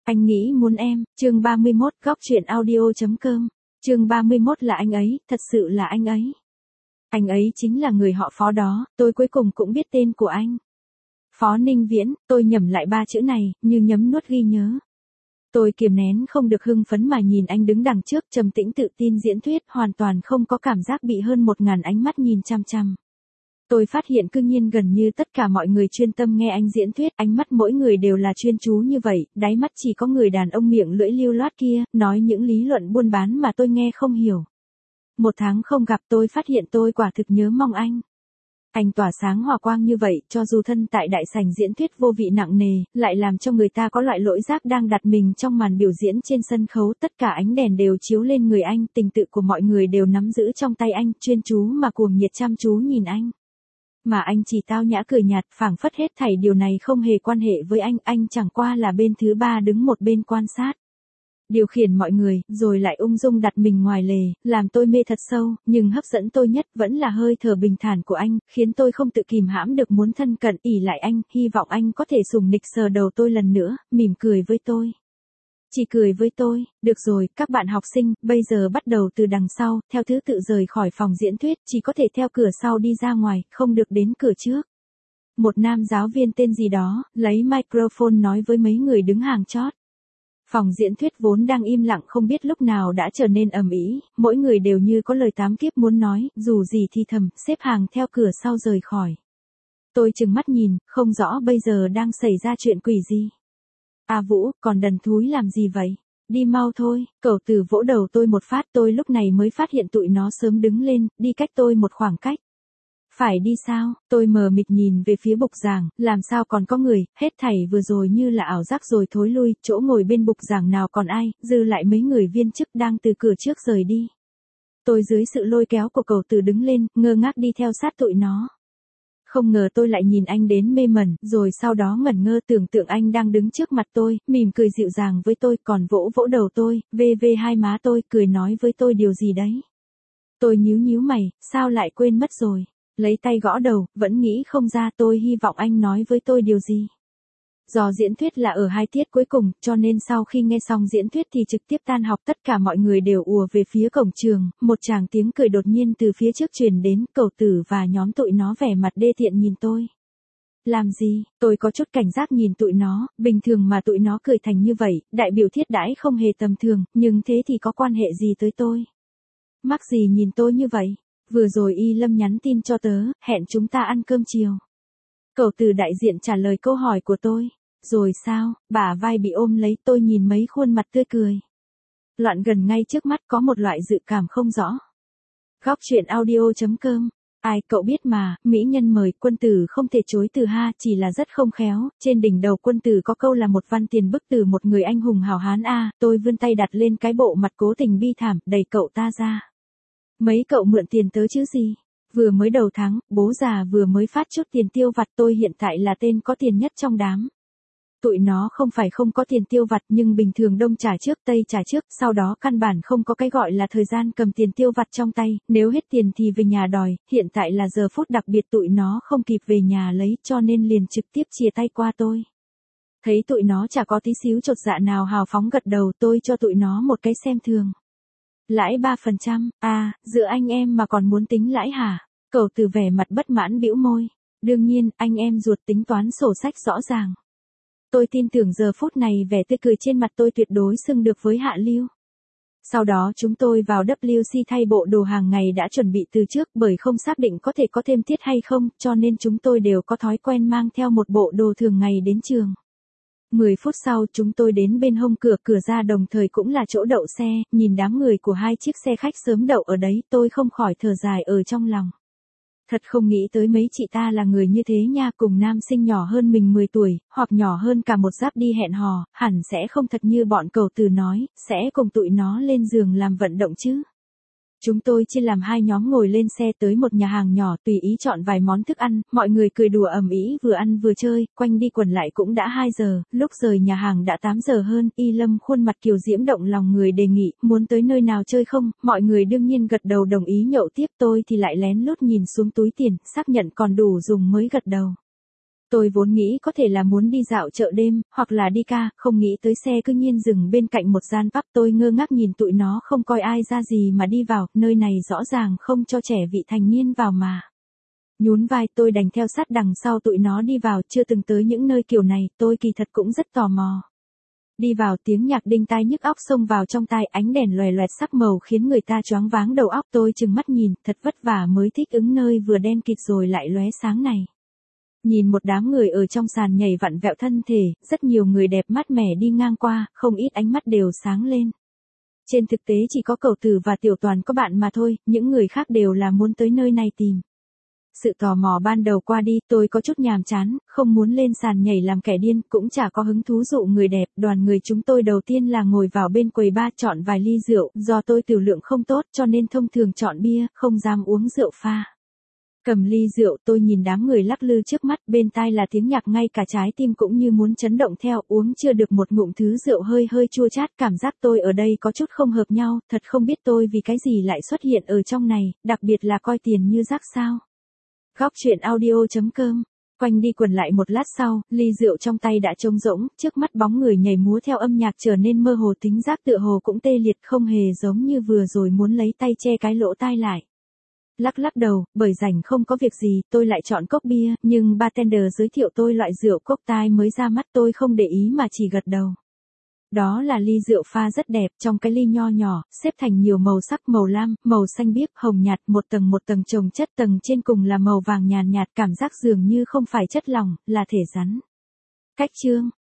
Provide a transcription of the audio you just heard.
Anh nghĩ muốn em, chương 31, góc chuyện audio.com. Chương 31 là anh ấy, thật sự là anh ấy. Anh ấy chính là người họ Phó đó, tôi cuối cùng cũng biết tên của anh. Phó Ninh Viễn, tôi nhẩm lại 3 chữ này, như nhấm nuốt ghi nhớ. Tôi kiềm nén không được hưng phấn mà nhìn anh đứng đằng trước trầm tĩnh tự tin diễn thuyết, hoàn toàn không có cảm giác bị hơn 1000 ánh mắt nhìn chăm chăm. Tôi phát hiện cương nhiên gần như tất cả mọi người chuyên tâm nghe anh diễn thuyết, ánh mắt mỗi người đều là chuyên chú như vậy, đáy mắt chỉ có người đàn ông miệng lưỡi lưu loát kia, nói những lý luận buôn bán mà tôi nghe không hiểu. 1 tháng không gặp tôi phát hiện tôi quả thực nhớ mong anh. Anh tỏa sáng hào quang như vậy, cho dù thân tại đại sảnh diễn thuyết vô vị nặng nề, lại làm cho người ta có loại lỗi giác đang đặt mình trong màn biểu diễn trên sân khấu, tất cả ánh đèn đều chiếu lên người anh, tình tự của mọi người đều nắm giữ trong tay anh, chuyên chú mà cuồng nhiệt chăm chú nhìn anh. Mà anh chỉ tao nhã cười nhạt, phảng phất hết thảy điều này không hề quan hệ với anh chẳng qua là bên thứ ba đứng một bên quan sát. Điều khiển mọi người, rồi lại ung dung đặt mình ngoài lề, làm tôi mê thật sâu, nhưng hấp dẫn tôi nhất vẫn là hơi thở bình thản của anh, khiến tôi không tự kìm hãm được muốn thân cận ỉ lại anh, hy vọng anh có thể sủng nịch sờ đầu tôi lần nữa, mỉm cười với tôi. Chỉ cười với tôi, được rồi, các bạn học sinh, bây giờ bắt đầu từ đằng sau, theo thứ tự rời khỏi phòng diễn thuyết, chỉ có thể theo cửa sau đi ra ngoài, không được đến cửa trước. Một nam giáo viên tên gì đó, lấy microphone nói với mấy người đứng hàng chót. Phòng diễn thuyết vốn đang im lặng không biết lúc nào đã trở nên ầm ĩ, mỗi người đều như có lời tám kiếp muốn nói, dù gì thì thầm, xếp hàng theo cửa sau rời khỏi. Tôi trừng mắt nhìn, không rõ bây giờ đang xảy ra chuyện quỷ gì. À Vũ, còn đần thúi làm gì vậy? Đi mau thôi, cậu Từ vỗ đầu tôi một phát, tôi lúc này mới phát hiện tụi nó sớm đứng lên, đi cách tôi một khoảng cách. Phải đi sao? Tôi mờ mịt nhìn về phía bục giảng, làm sao còn có người, hết thảy vừa rồi như là ảo giác rồi thối lui, chỗ ngồi bên bục giảng nào còn ai, dư lại mấy người viên chức đang từ cửa trước rời đi. Tôi dưới sự lôi kéo của cậu Từ đứng lên, ngơ ngác đi theo sát tụi nó. Không ngờ tôi lại nhìn anh đến mê mẩn, rồi sau đó ngẩn ngơ tưởng tượng anh đang đứng trước mặt tôi, mỉm cười dịu dàng với tôi, còn vỗ vỗ đầu tôi, ve hai má tôi, cười nói với tôi điều gì đấy. Tôi nhíu mày, sao lại quên mất rồi, lấy tay gõ đầu, vẫn nghĩ không ra, tôi hy vọng anh nói với tôi điều gì. Do diễn thuyết là ở 2 tiết cuối cùng, cho nên sau khi nghe xong diễn thuyết thì trực tiếp tan học, tất cả mọi người đều ùa về phía cổng trường, một tràng tiếng cười đột nhiên từ phía trước truyền đến, cậu Tử và nhóm tụi nó vẻ mặt đê tiện nhìn tôi. Làm gì? Tôi có chút cảnh giác nhìn tụi nó, bình thường mà tụi nó cười thành như vậy, đại biểu thiết đãi không hề tầm thường, nhưng thế thì có quan hệ gì tới tôi? Mắc gì nhìn tôi như vậy? Vừa rồi Y Lâm nhắn tin cho tớ, hẹn chúng ta ăn cơm chiều. Cậu Từ đại diện trả lời câu hỏi của tôi. Rồi sao? Bả vai bị ôm lấy, tôi nhìn mấy khuôn mặt tươi cười. Loạn gần ngay trước mắt, có một loại dự cảm không rõ. Góc chuyện audio.com. Ai cậu biết mà, mỹ nhân mời, quân tử không thể chối từ ha, chỉ là rất không khéo, trên đỉnh đầu quân tử có câu là một văn tiền bức từ một người anh hùng hào hán a, tôi vươn tay đặt lên cái bộ mặt cố tình bi thảm, đẩy cậu ta ra. Mấy cậu mượn tiền tớ chứ gì? Vừa mới đầu tháng, bố già vừa mới phát chút tiền tiêu vặt, tôi hiện tại là tên có tiền nhất trong đám. Tụi nó không phải không có tiền tiêu vặt nhưng bình thường đông trả trước tây trả trước, sau đó căn bản không có cái gọi là thời gian cầm tiền tiêu vặt trong tay, nếu hết tiền thì về nhà đòi, hiện tại là giờ phút đặc biệt tụi nó không kịp về nhà lấy cho nên liền trực tiếp chia tay qua tôi. Thấy tụi nó chả có tí xíu chột dạ nào hào phóng gật đầu, tôi cho tụi nó một cái xem thường. Lãi 3%, à, giữa anh em mà còn muốn tính lãi hả? Cậu Từ vẻ mặt bất mãn bĩu môi. Đương nhiên, anh em ruột tính toán sổ sách rõ ràng. Tôi tin tưởng giờ phút này vẻ tươi cười trên mặt tôi tuyệt đối xứng được với hạ lưu. Sau đó chúng tôi vào WC thay bộ đồ hàng ngày đã chuẩn bị từ trước, bởi không xác định có thể có thêm tiết hay không, cho nên chúng tôi đều có thói quen mang theo một bộ đồ thường ngày đến trường. 10 phút sau chúng tôi đến bên hông cửa ra đồng thời cũng là chỗ đậu xe, nhìn đám người của 2 chiếc xe khách sớm đậu ở đấy, tôi không khỏi thở dài ở trong lòng. Thật không nghĩ tới mấy chị ta là người như thế nha, cùng nam sinh nhỏ hơn mình 10 tuổi, hoặc nhỏ hơn cả một giáp đi hẹn hò, hẳn sẽ không thật như bọn cậu Từ nói, sẽ cùng tụi nó lên giường làm vận động chứ. Chúng tôi chia làm 2 nhóm ngồi lên xe tới một nhà hàng nhỏ, tùy ý chọn vài món thức ăn, mọi người cười đùa ầm ĩ vừa ăn vừa chơi, quanh đi quẩn lại cũng đã 2 giờ, lúc rời nhà hàng đã 8 giờ hơn, Y Lâm khuôn mặt kiều diễm động lòng người đề nghị, muốn tới nơi nào chơi không, mọi người đương nhiên gật đầu đồng ý nhậu tiếp, tôi thì lại lén lút nhìn xuống túi tiền, xác nhận còn đủ dùng mới gật đầu. Tôi vốn nghĩ có thể là muốn đi dạo chợ đêm, hoặc là đi ca, không nghĩ tới xe cứ nhiên dừng bên cạnh một gian pub. Tôi ngơ ngác nhìn tụi nó không coi ai ra gì mà đi vào, nơi này rõ ràng không cho trẻ vị thành niên vào mà. Nhún vai tôi đành theo sát đằng sau tụi nó đi vào, chưa từng tới những nơi kiểu này, tôi kỳ thật cũng rất tò mò. Đi vào tiếng nhạc đinh tai nhức óc xông vào trong tai, ánh đèn lòe loẹt sắc màu khiến người ta choáng váng đầu óc. Tôi trừng mắt nhìn, thật vất vả mới thích ứng nơi vừa đen kịt rồi lại lóe sáng này. Nhìn một đám người ở trong sàn nhảy vặn vẹo thân thể, rất nhiều người đẹp mát mẻ đi ngang qua, không ít ánh mắt đều sáng lên. Trên thực tế chỉ có Cẩu Tử và Tiểu Toàn có bạn mà thôi, những người khác đều là muốn tới nơi này tìm. Sự tò mò ban đầu qua đi, tôi có chút nhàm chán, không muốn lên sàn nhảy làm kẻ điên, cũng chả có hứng thú dụ người đẹp. Đoàn người chúng tôi đầu tiên là ngồi vào bên quầy bar chọn vài ly rượu, do tôi tiểu lượng không tốt cho nên thông thường chọn bia, không dám uống rượu pha. Cầm ly rượu, tôi nhìn đám người lắc lư trước mắt, bên tai là tiếng nhạc, ngay cả trái tim cũng như muốn chấn động theo. Uống chưa được một ngụm thứ rượu hơi hơi chua chát, cảm giác tôi ở đây có chút không hợp nhau, thật không biết tôi vì cái gì lại xuất hiện ở trong này, đặc biệt là coi tiền như rác sao. Góc truyện audio.com. Quanh đi quẩn lại một lát sau, ly rượu trong tay đã trống rỗng, trước mắt bóng người nhảy múa theo âm nhạc trở nên mơ hồ, tính giác tựa hồ cũng tê liệt, không hề giống như vừa rồi muốn lấy tay che cái lỗ tai lại. Lắc lắc đầu, bởi rảnh không có việc gì, tôi lại chọn cốc bia, nhưng bartender giới thiệu tôi loại rượu cocktail mới ra mắt, tôi không để ý mà chỉ gật đầu. Đó là ly rượu pha rất đẹp, trong cái ly nho nhỏ, xếp thành nhiều màu sắc, màu lam, màu xanh biếc, hồng nhạt, một tầng chồng chất, tầng trên cùng là màu vàng nhàn nhạt, cảm giác dường như không phải chất lỏng, là thể rắn. Cách chương